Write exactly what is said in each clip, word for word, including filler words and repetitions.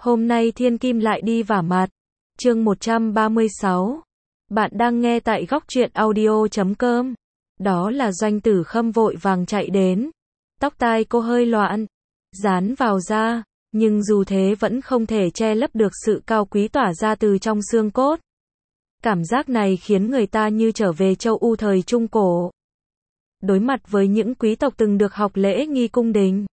Hôm nay thiên kim lại đi vả mặt. Chương một trăm ba mươi sáu. Bạn đang nghe tại góc truyện audio chấm com. Đó là Doanh Tử Khâm vội vàng chạy đến. Tóc tai cô hơi loạn, dán vào da, nhưng dù thế vẫn không thể che lấp được sự cao quý tỏa ra từ trong xương cốt. Cảm giác này khiến người ta như trở về châu U thời Trung Cổ. Đối mặt với những quý tộc từng được học lễ nghi cung đình.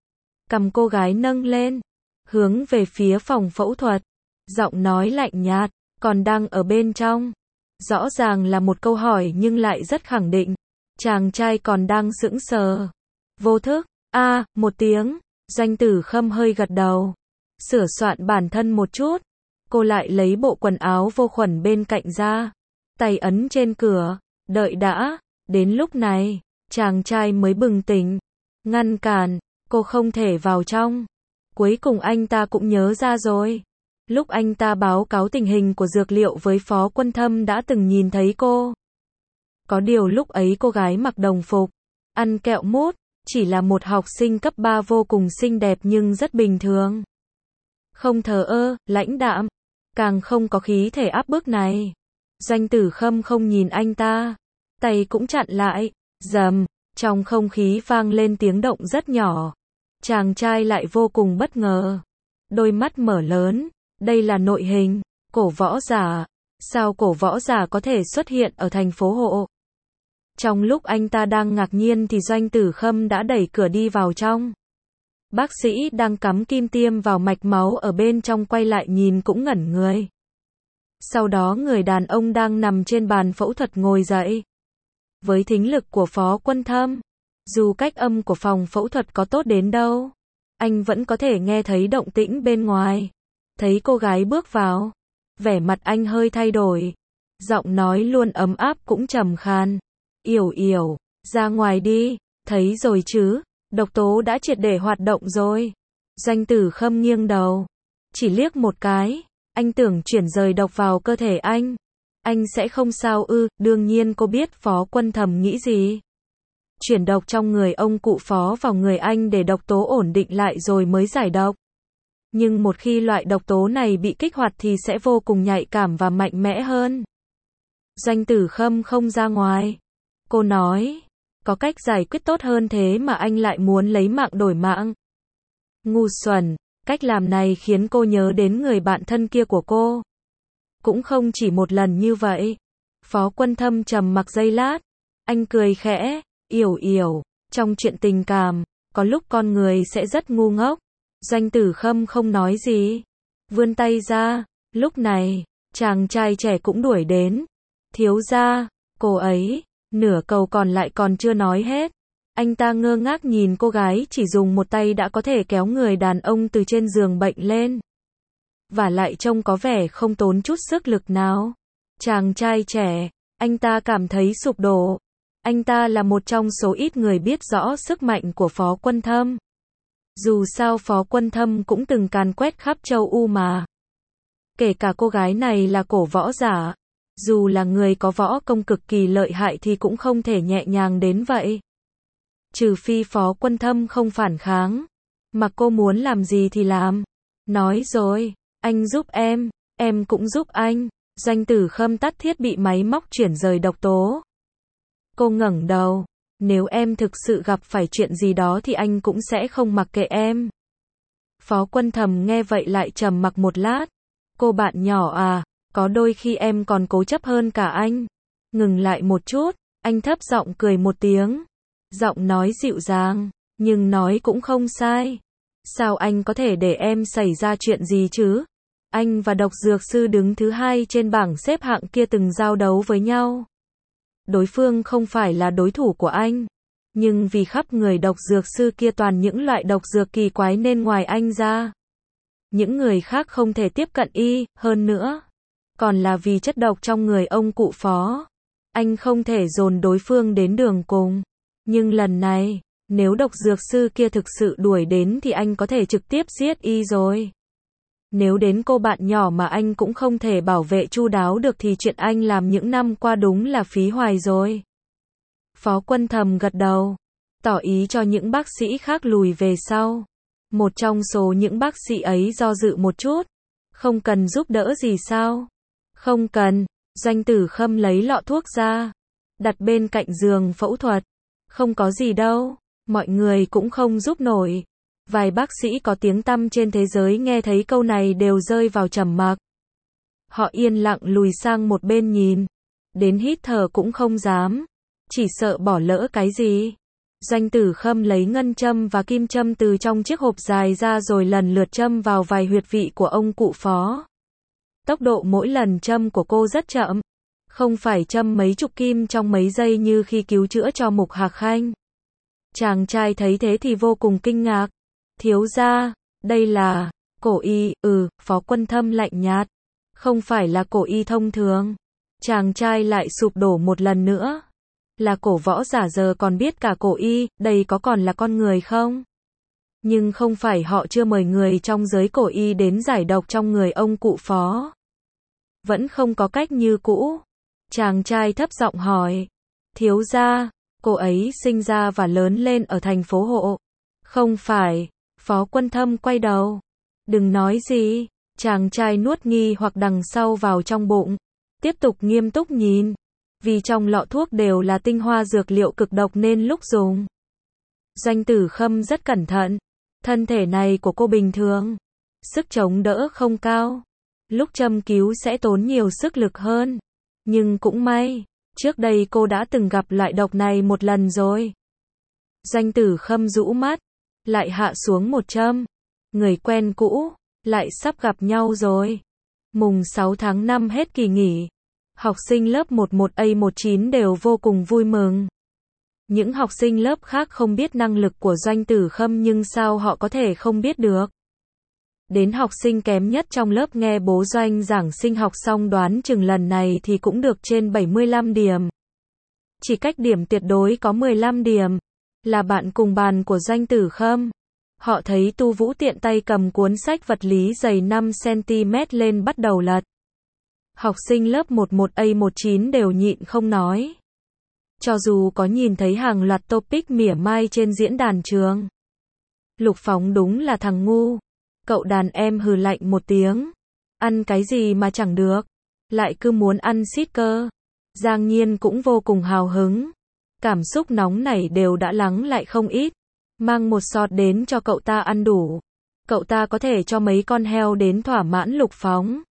Cầm cô gái nâng lên, hướng về phía phòng phẫu thuật, giọng nói lạnh nhạt, còn đang ở bên trong. Rõ ràng là một câu hỏi nhưng lại rất khẳng định. Chàng trai còn đang sững sờ. Vô thức, a à, một tiếng, Doanh Tử Khâm hơi gật đầu. Sửa soạn bản thân một chút. Cô lại lấy bộ quần áo vô khuẩn bên cạnh ra. Tay ấn trên cửa, đợi đã. Đến lúc này, chàng trai mới bừng tỉnh. Ngăn cản, cô không thể vào trong. Cuối cùng anh ta cũng nhớ ra rồi. Lúc anh ta báo cáo tình hình của dược liệu với Phó Quân Thâm đã từng nhìn thấy cô. Có điều lúc ấy cô gái mặc đồng phục, ăn kẹo mút, chỉ là một học sinh cấp ba vô cùng xinh đẹp nhưng rất bình thường. Không thờ ơ, lãnh đạm, càng không có khí thể áp bức này. Doanh Tử Khâm không nhìn anh ta, tay cũng chặn lại, rầm, trong không khí vang lên tiếng động rất nhỏ. Chàng trai lại vô cùng bất ngờ. Đôi mắt mở lớn, đây là nội hình, cổ võ giả. Sao cổ võ giả có thể xuất hiện ở thành phố Hộ? Trong lúc anh ta đang ngạc nhiên thì Doanh Tử Khâm đã đẩy cửa đi vào trong. Bác sĩ đang cắm kim tiêm vào mạch máu ở bên trong quay lại nhìn cũng ngẩn người. Sau đó người đàn ông đang nằm trên bàn phẫu thuật ngồi dậy. Với thính lực của Phó Quân Thâm, dù cách âm của phòng phẫu thuật có tốt đến đâu, anh vẫn có thể nghe thấy động tĩnh bên ngoài. Thấy cô gái bước vào, vẻ mặt anh hơi thay đổi. Giọng nói luôn ấm áp cũng trầm khan. Yểu Yểu, ra ngoài đi, thấy rồi chứ, độc tố đã triệt để hoạt động rồi. Doanh Tử Khâm nghiêng đầu, chỉ liếc một cái, anh tưởng chuyển rời độc vào cơ thể anh. Anh sẽ không sao ư? Đương nhiên cô biết Phó Quân Thâm nghĩ gì. Chuyển độc trong người ông cụ Phó vào người anh để độc tố ổn định lại rồi mới giải độc. Nhưng một khi loại độc tố này bị kích hoạt thì sẽ vô cùng nhạy cảm và mạnh mẽ hơn. Doanh Tử Khâm không ra ngoài. Cô nói, có cách giải quyết tốt hơn thế mà anh lại muốn lấy mạng đổi mạng. Ngu xuẩn, cách làm này khiến cô nhớ đến người bạn thân kia của cô. Cũng không chỉ một lần như vậy. Phó Quân Thâm trầm mặc giây lát. Anh cười khẽ, Yểu Yểu, trong chuyện tình cảm, có lúc con người sẽ rất ngu ngốc. Doanh Tử Khâm không nói gì. Vươn tay ra. Lúc này, chàng trai trẻ cũng đuổi đến. Thiếu gia, cô ấy, nửa câu còn lại còn chưa nói hết. Anh ta ngơ ngác nhìn cô gái chỉ dùng một tay đã có thể kéo người đàn ông từ trên giường bệnh lên. Và lại trông có vẻ không tốn chút sức lực nào. Chàng trai trẻ, anh ta cảm thấy sụp đổ. Anh ta là một trong số ít người biết rõ sức mạnh của Phó Quân Thâm. Dù sao Phó Quân Thâm cũng từng càn quét khắp châu U mà. Kể cả cô gái này là cổ võ giả. Dù là người có võ công cực kỳ lợi hại thì cũng không thể nhẹ nhàng đến vậy. Trừ phi Phó Quân Thâm không phản kháng. Mà cô muốn làm gì thì làm. Nói rồi, anh giúp em, em cũng giúp anh. Doanh Tử Khâm tắt thiết bị máy móc chuyển rời độc tố. Cô ngẩng đầu. Nếu em thực sự gặp phải chuyện gì đó thì anh cũng sẽ không mặc kệ em. Phó Quân Thâm nghe vậy lại trầm mặc một lát. Cô bạn nhỏ à, có đôi khi em còn cố chấp hơn cả anh. Ngừng lại một chút, anh thấp giọng cười một tiếng. Giọng nói dịu dàng, nhưng nói cũng không sai. Sao anh có thể để em xảy ra chuyện gì chứ? Anh và độc dược sư đứng thứ hai trên bảng xếp hạng kia từng giao đấu với nhau. Đối phương không phải là đối thủ của anh. Nhưng vì khắp người độc dược sư kia toàn những loại độc dược kỳ quái nên ngoài anh ra, những người khác không thể tiếp cận y, hơn nữa. Còn là vì chất độc trong người ông cụ Phó. Anh không thể dồn đối phương đến đường cùng. Nhưng lần này, nếu độc dược sư kia thực sự đuổi đến thì anh có thể trực tiếp giết y rồi. Nếu đến cô bạn nhỏ mà anh cũng không thể bảo vệ chu đáo được thì chuyện anh làm những năm qua đúng là phí hoài rồi. Phó Quân Thâm gật đầu, tỏ ý cho những bác sĩ khác lùi về sau. Một trong số những bác sĩ ấy do dự một chút. Không cần giúp đỡ gì sao? Không cần. Doanh Tử Khâm lấy lọ thuốc ra, đặt bên cạnh giường phẫu thuật. Không có gì đâu, mọi người cũng không giúp nổi. Vài bác sĩ có tiếng tăm trên thế giới nghe thấy câu này đều rơi vào trầm mặc. Họ yên lặng lùi sang một bên nhìn, đến hít thở cũng không dám, chỉ sợ bỏ lỡ cái gì. Doanh Tử Khâm lấy ngân châm và kim châm từ trong chiếc hộp dài ra rồi lần lượt châm vào vài huyệt vị của ông cụ Phó. Tốc độ mỗi lần châm của cô rất chậm, không phải châm mấy chục kim trong mấy giây như khi cứu chữa cho Mục Hạc Khanh. Chàng trai thấy thế thì vô cùng kinh ngạc. Thiếu gia, đây là cổ y, ừ, Phó Quân Thâm lạnh nhạt. Không phải là cổ y thông thường. Chàng trai lại sụp đổ một lần nữa. Là cổ võ giả giờ còn biết cả cổ y, đây có còn là con người không? Nhưng không phải họ chưa mời người trong giới cổ y đến giải độc trong người ông cụ Phó. Vẫn không có cách như cũ. Chàng trai thấp giọng hỏi. Thiếu gia, cô ấy sinh ra và lớn lên ở thành phố Hộ. Không phải. Phó Quân Thâm quay đầu. Đừng nói gì. Chàng trai nuốt nghi hoặc đằng sau vào trong bụng. Tiếp tục nghiêm túc nhìn. Vì trong lọ thuốc đều là tinh hoa dược liệu cực độc nên lúc dùng. Doanh Tử Khâm rất cẩn thận. Thân thể này của cô bình thường. Sức chống đỡ không cao. Lúc châm cứu sẽ tốn nhiều sức lực hơn. Nhưng cũng may, trước đây cô đã từng gặp loại độc này một lần rồi. Doanh Tử Khâm rũ mắt, lại hạ xuống một châm. Người quen cũ, lại sắp gặp nhau rồi. Mùng sáu tháng năm hết kỳ nghỉ. Học sinh lớp mười một A mười chín đều vô cùng vui mừng. Những học sinh lớp khác không biết năng lực của Doanh Tử Khâm nhưng sao họ có thể không biết được. Đến học sinh kém nhất trong lớp nghe bố Doanh giảng sinh học xong đoán chừng lần này thì cũng được trên bảy mươi lăm điểm. Chỉ cách điểm tuyệt đối có mười lăm điểm. Là bạn cùng bàn của Doanh Tử Khâm. Họ thấy Tu Vũ tiện tay cầm cuốn sách vật lý dày năm xăng ti mét lên bắt đầu lật. Học sinh lớp mười một A mười chín đều nhịn không nói. Cho dù có nhìn thấy hàng loạt topic mỉa mai trên diễn đàn trường. Lục Phóng đúng là thằng ngu. Cậu đàn em hừ lạnh một tiếng. Ăn cái gì mà chẳng được. Lại cứ muốn ăn xít cơ. Giang Nhiên cũng vô cùng hào hứng. Cảm xúc nóng nảy đều đã lắng lại không ít. Mang một sọt đến cho cậu ta ăn đủ. Cậu ta có thể cho mấy con heo đến thỏa mãn Lục Phóng.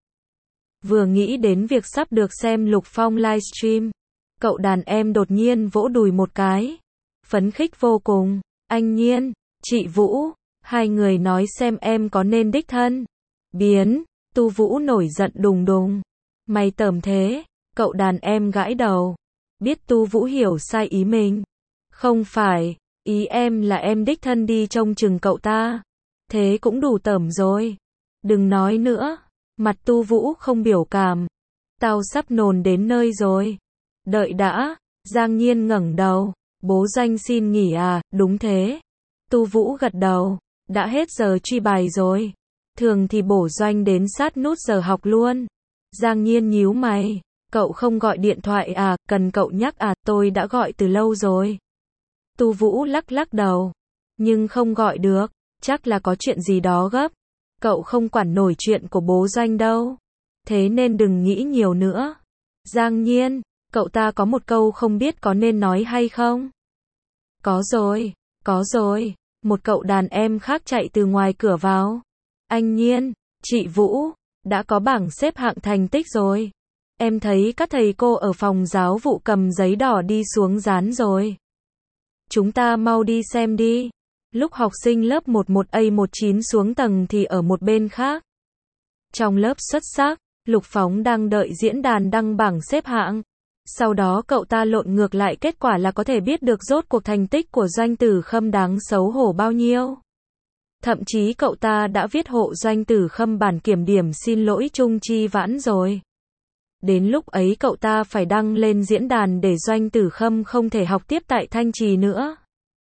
Vừa nghĩ đến việc sắp được xem Lục Phong livestream. Cậu đàn em đột nhiên vỗ đùi một cái. Phấn khích vô cùng. Anh Nhiên, chị Vũ. Hai người nói xem em có nên đích thân. Biến. Tu Vũ nổi giận đùng đùng. Mày tởm thế. Cậu đàn em gãi đầu. Biết Tu Vũ hiểu sai ý mình. Không phải. Ý em là em đích thân đi trông chừng cậu ta. Thế cũng đủ tởm rồi. Đừng nói nữa. Mặt Tu Vũ không biểu cảm. Tao sắp nôn đến nơi rồi. Đợi đã. Giang Nhiên ngẩng đầu. Bố Doanh xin nghỉ à? Đúng thế. Tu Vũ gật đầu. Đã hết giờ truy bài rồi. Thường thì bổ Doanh đến sát nút giờ học luôn. Giang Nhiên nhíu mày. Cậu không gọi điện thoại à? Cần cậu nhắc à? Tôi đã gọi từ lâu rồi. Tu Vũ lắc lắc đầu. Nhưng không gọi được. Chắc là có chuyện gì đó gấp. Cậu không quản nổi chuyện của bố Doanh đâu. Thế nên đừng nghĩ nhiều nữa. Giang Nhiên, cậu ta có một câu không biết có nên nói hay không? Có rồi, có rồi. Một cậu đàn em khác chạy từ ngoài cửa vào. Anh Nhiên, chị Vũ, đã có bảng xếp hạng thành tích rồi. Em thấy các thầy cô ở phòng giáo vụ cầm giấy đỏ đi xuống dán rồi. Chúng ta mau đi xem đi. Lúc học sinh lớp mười một A mười chín xuống tầng thì ở một bên khác. Trong lớp xuất sắc, Lục Phóng đang đợi diễn đàn đăng bảng xếp hạng. Sau đó cậu ta lộn ngược lại kết quả là có thể biết được rốt cuộc thành tích của Doanh Tử Khâm đáng xấu hổ bao nhiêu. Thậm chí cậu ta đã viết hộ Doanh Tử Khâm bản kiểm điểm xin lỗi Trung Chi Vãn rồi. Đến lúc ấy cậu ta phải đăng lên diễn đàn để Doanh Tử Khâm không thể học tiếp tại Thanh Trì nữa.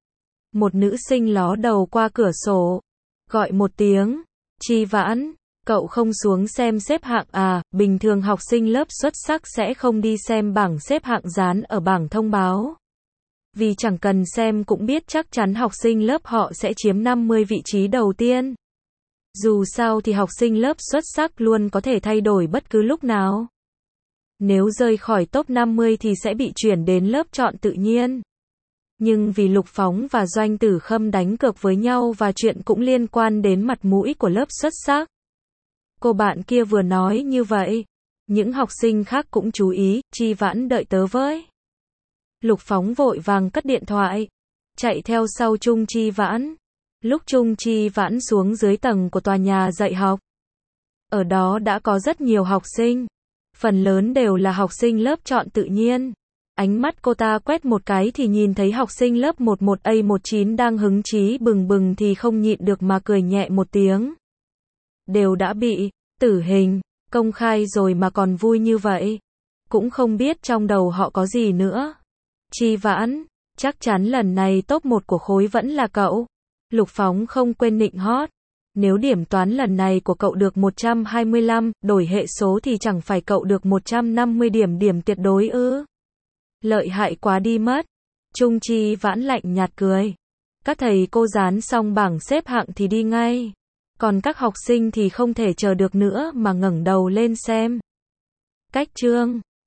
Một nữ sinh ló đầu qua cửa sổ. Gọi một tiếng. Chi Vãn, cậu không xuống xem xếp hạng à? Bình thường học sinh lớp xuất sắc sẽ không đi xem bảng xếp hạng dán ở bảng thông báo. Vì chẳng cần xem cũng biết chắc chắn học sinh lớp họ sẽ chiếm năm mươi vị trí đầu tiên. Dù sao thì học sinh lớp xuất sắc luôn có thể thay đổi bất cứ lúc nào. Nếu rơi khỏi top năm mươi thì sẽ bị chuyển đến lớp chọn tự nhiên. Nhưng vì Lục Phóng và Doanh Tử Khâm đánh cược với nhau và chuyện cũng liên quan đến mặt mũi của lớp xuất sắc. Cô bạn kia vừa nói như vậy. Những học sinh khác cũng chú ý, Chi Vãn đợi tớ với. Lục Phóng vội vàng cất điện thoại. Chạy theo sau Trung Chi Vãn. Lúc Trung Chi Vãn xuống dưới tầng của tòa nhà dạy học. Ở đó đã có rất nhiều học sinh. Phần lớn đều là học sinh lớp chọn tự nhiên. Ánh mắt cô ta quét một cái thì nhìn thấy học sinh lớp mười một A mười chín đang hứng chí bừng bừng thì không nhịn được mà cười nhẹ một tiếng. Đều đã bị tử hình công khai rồi mà còn vui như vậy. Cũng không biết trong đầu họ có gì nữa. Chi Vãn, chắc chắn lần này top một của khối vẫn là cậu. Lục Phóng không quên nịnh hót. Nếu điểm toán lần này của cậu được một trăm hai mươi lăm, đổi hệ số thì chẳng phải cậu được một trăm năm mươi điểm điểm tuyệt đối ư? Lợi hại quá đi mất. Trung Chi Vãn lạnh nhạt cười. Các thầy cô dán xong bảng xếp hạng thì đi ngay. Còn các học sinh thì không thể chờ được nữa mà ngẩng đầu lên xem. Cách chương